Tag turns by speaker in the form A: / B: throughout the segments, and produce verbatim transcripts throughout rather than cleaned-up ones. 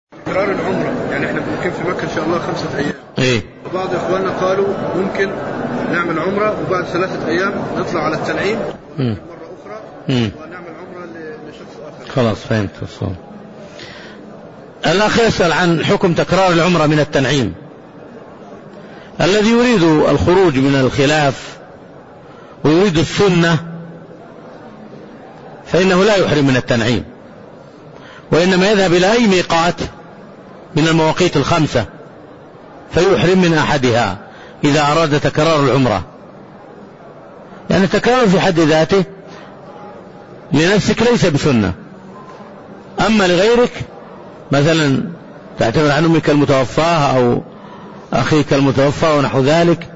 A: تكرار العمرة، يعني احنا ممكن في مكة ان شاء الله خمسة ايام.
B: ايه.
A: وبعض اخواننا قالوا ممكن نعمل عمرة وبعد ثلاثة ايام نطلع على التنعيم مرة اخرى
B: مم.
A: ونعمل عمرة لشخص اخر.
B: خلاص فهمت الصوم. الأخ يسأل عن حكم تكرار العمرة من التنعيم. الذي يريد الخروج من الخلاف ويريد السنة فإنه لا يحرم من التنعيم، وإنما يذهب إلى أي ميقات من المواقيت الخمسة فيحرم من أحدها إذا أراد تكرار العمرة. يعني التكرار في حد ذاته لنفسك ليس بسنة، أما لغيرك مثلا تعتمر عن أمك المتوفاة أو أخيك المتوفى ونحو ذلك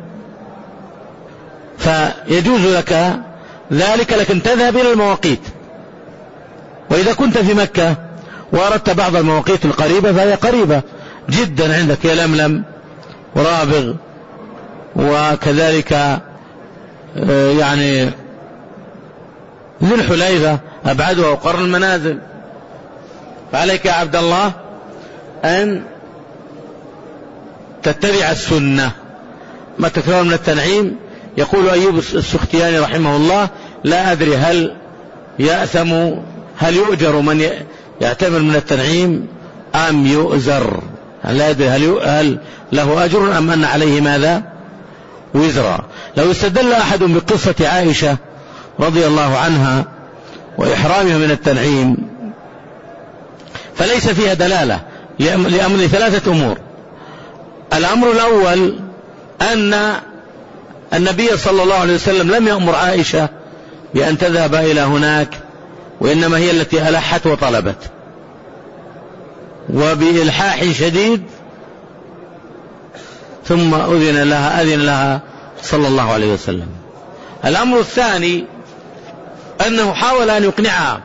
B: فيجوز لك ذلك، لكن تذهب إلى المواقيت. وإذا كنت في مكة وأردت بعض المواقيت القريبة فهي قريبة جدا عندك، يا لملم ورابغ وكذلك يعني ذي الحليفة أبعدها وقرن المنازل. فعليك يا عبد الله أن تتبع السنة. ما تكرار من التنعيم. يقول أيوب السختياني رحمه الله لا أدري هل يأثم هل يؤجر من يعتمر من التنعيم أم يؤزر، لا أدري هل, هل له أجر أم أن عليه ماذا وزرا. لو استدل أحد بقصة عائشة رضي الله عنها وإحرامها من التنعيم فليس فيها دلالة لأمر ثلاثة أمور. الأمر الأول أن النبي صلى الله عليه وسلم لم يأمر عائشة بأن تذهب إلى هناك، وإنما هي التي ألحت وطلبت وبإلحاح شديد، ثم أذن لها أذن لها صلى الله عليه وسلم. الأمر الثاني أنه حاول أن يقنعها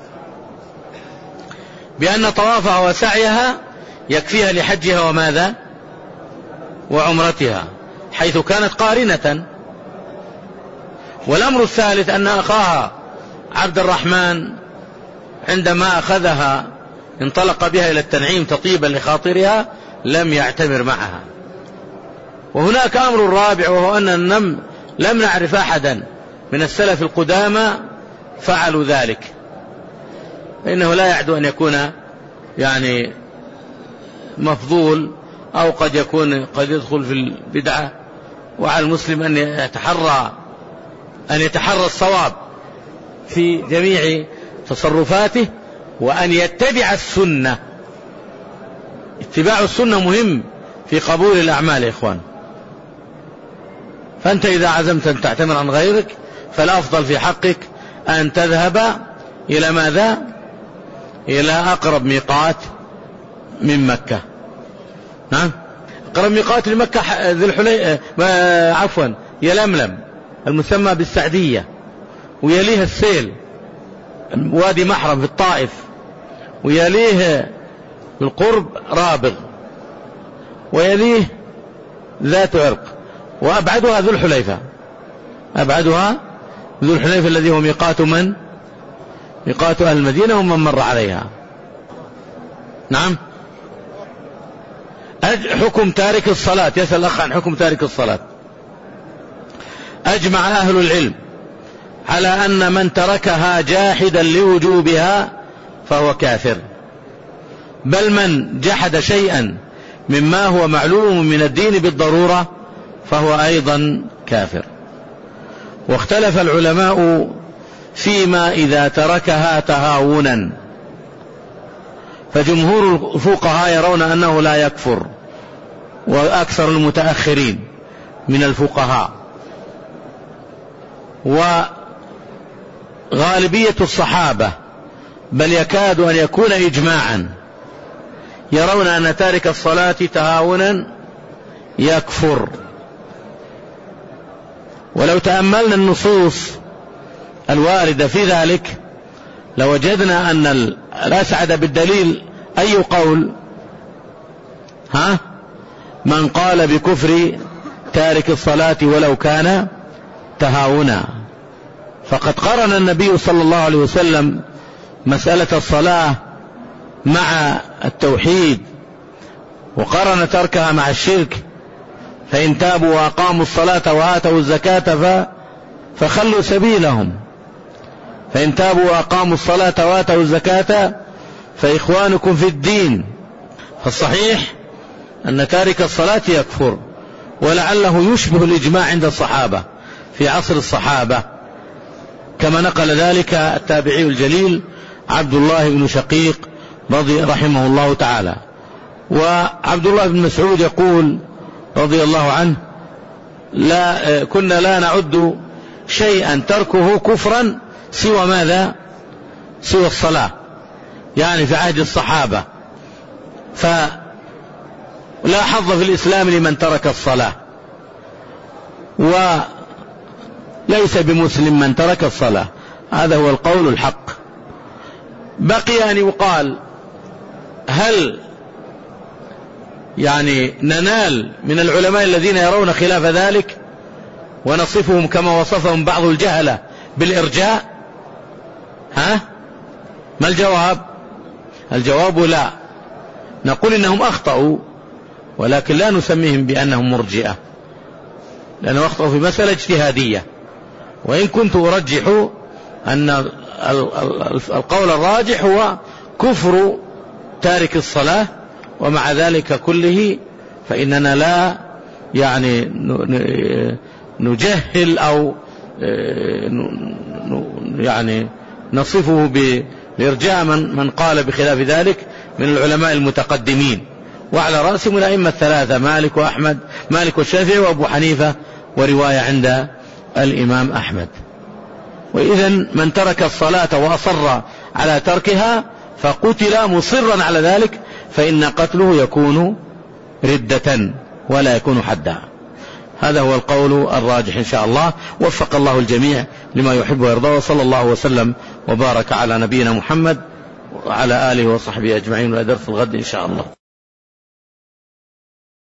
B: بأن طوافها وسعيها يكفيها لحجها وماذا وعمرتها حيث كانت قارنة. والأمر الثالث أن أخاها عبد الرحمن عندما أخذها انطلق بها إلى التنعيم تطيبا لخاطرها لم يعتمر معها. وهناك أمر رابع، وهو أن النم لم نعرف أحدا من السلف القدامى فعلوا ذلك، فإنه لا يعدو أن يكون يعني مفضول أو قد يكون قد يدخل في البدعة. وعلى المسلم أن يتحرى أن يتحرى الصواب في جميع تصرفاته وأن يتبع السنة. اتباع السنة مهم في قبول الأعمال يا إخوان. فأنت إذا عزمت أن تعتمر عن غيرك فالأفضل في حقك أن تذهب إلى ماذا إلى أقرب ميقات من مكة. نعم أقرب ميقات لمكة ذي الحلي عفوا يلملم المسمى بالسعدية، ويليه السيل وادي محرم في الطائف، ويليه بالقرب رابغ، ويليه ذات عرق، وأبعدها ذو الحليفة. أبعدها ذو الحليفة الذي هو ميقات من ميقات أهل المدينة ومن مر عليها. نعم. حكم تارك الصلاة. يسأل الأخ عن حكم تارك الصلاة. أجمع أهل العلم على أن من تركها جاحدا لوجوبها فهو كافر، بل من جحد شيئا مما هو معلوم من الدين بالضرورة فهو أيضا كافر. واختلف العلماء فيما إذا تركها تهاونا، فجمهور الفقهاء يرون أنه لا يكفر، وأكثر المتأخرين من الفقهاء وغالبية الصحابة بل يكاد أن يكون إجماعا يرون أن تارك الصلاة تهاونا يكفر. ولو تأملنا النصوص الواردة في ذلك لوجدنا أن الأسعد بالدليل أي قول ها من قال بكفر تارك الصلاة ولو كان تهاونا. فقد قرن النبي صلى الله عليه وسلم مسألة الصلاة مع التوحيد وقرن تركها مع الشرك، فإن تابوا وأقاموا الصلاة وآتوا الزكاة فخلوا سبيلهم، فإن تابوا وأقاموا الصلاة وآتوا الزكاة فإخوانكم في الدين. فالصحيح أن تارك الصلاة يكفر، ولعله يشبه الإجماع عند الصحابة في عصر الصحابة، كما نقل ذلك التابعي الجليل عبد الله بن شقيق رضي رحمه الله تعالى. وعبد الله بن مسعود يقول رضي الله عنه: لا كنا لا نعد شيئا تركه كفرا سوى ماذا؟ سوى الصلاة، يعني في عهد الصحابة. فلا حظ في الإسلام لمن ترك الصلاة، وليس بمسلم من ترك الصلاة. هذا هو القول الحق. بقي أن يقال: هل يعني ننال من العلماء الذين يرون خلاف ذلك ونصفهم كما وصفهم بعض الجهلة بالإرجاء؟ ها؟ ما الجواب؟ الجواب لا، نقول إنهم أخطأوا، ولكن لا نسميهم بأنهم مرجئة، لأنهم أخطأوا في مسألة اجتهادية. وإن كنت أرجح أن القول الراجح هو كفر تارك الصلاة، ومع ذلك كله فإننا لا يعني نجهل أو يعني نصفه بإرجاء من من قال بخلاف ذلك من العلماء المتقدمين، وعلى رأسهم الأئمة الثلاثة: مالك وأحمد مالك والشافعي وأبو حنيفة، ورواية عند الإمام أحمد. وإذا من ترك الصلاة وأصر على تركها فقتل مصرا على ذلك، فإن قتله يكون ردة ولا يكون حدا. هذا هو القول الراجح إن شاء الله. وفق الله الجميع لما يحب ويرضى، وصلى الله وسلم وبارك على نبينا محمد وعلى آله وصحبه أجمعين، وإلى درس الغد إن شاء الله.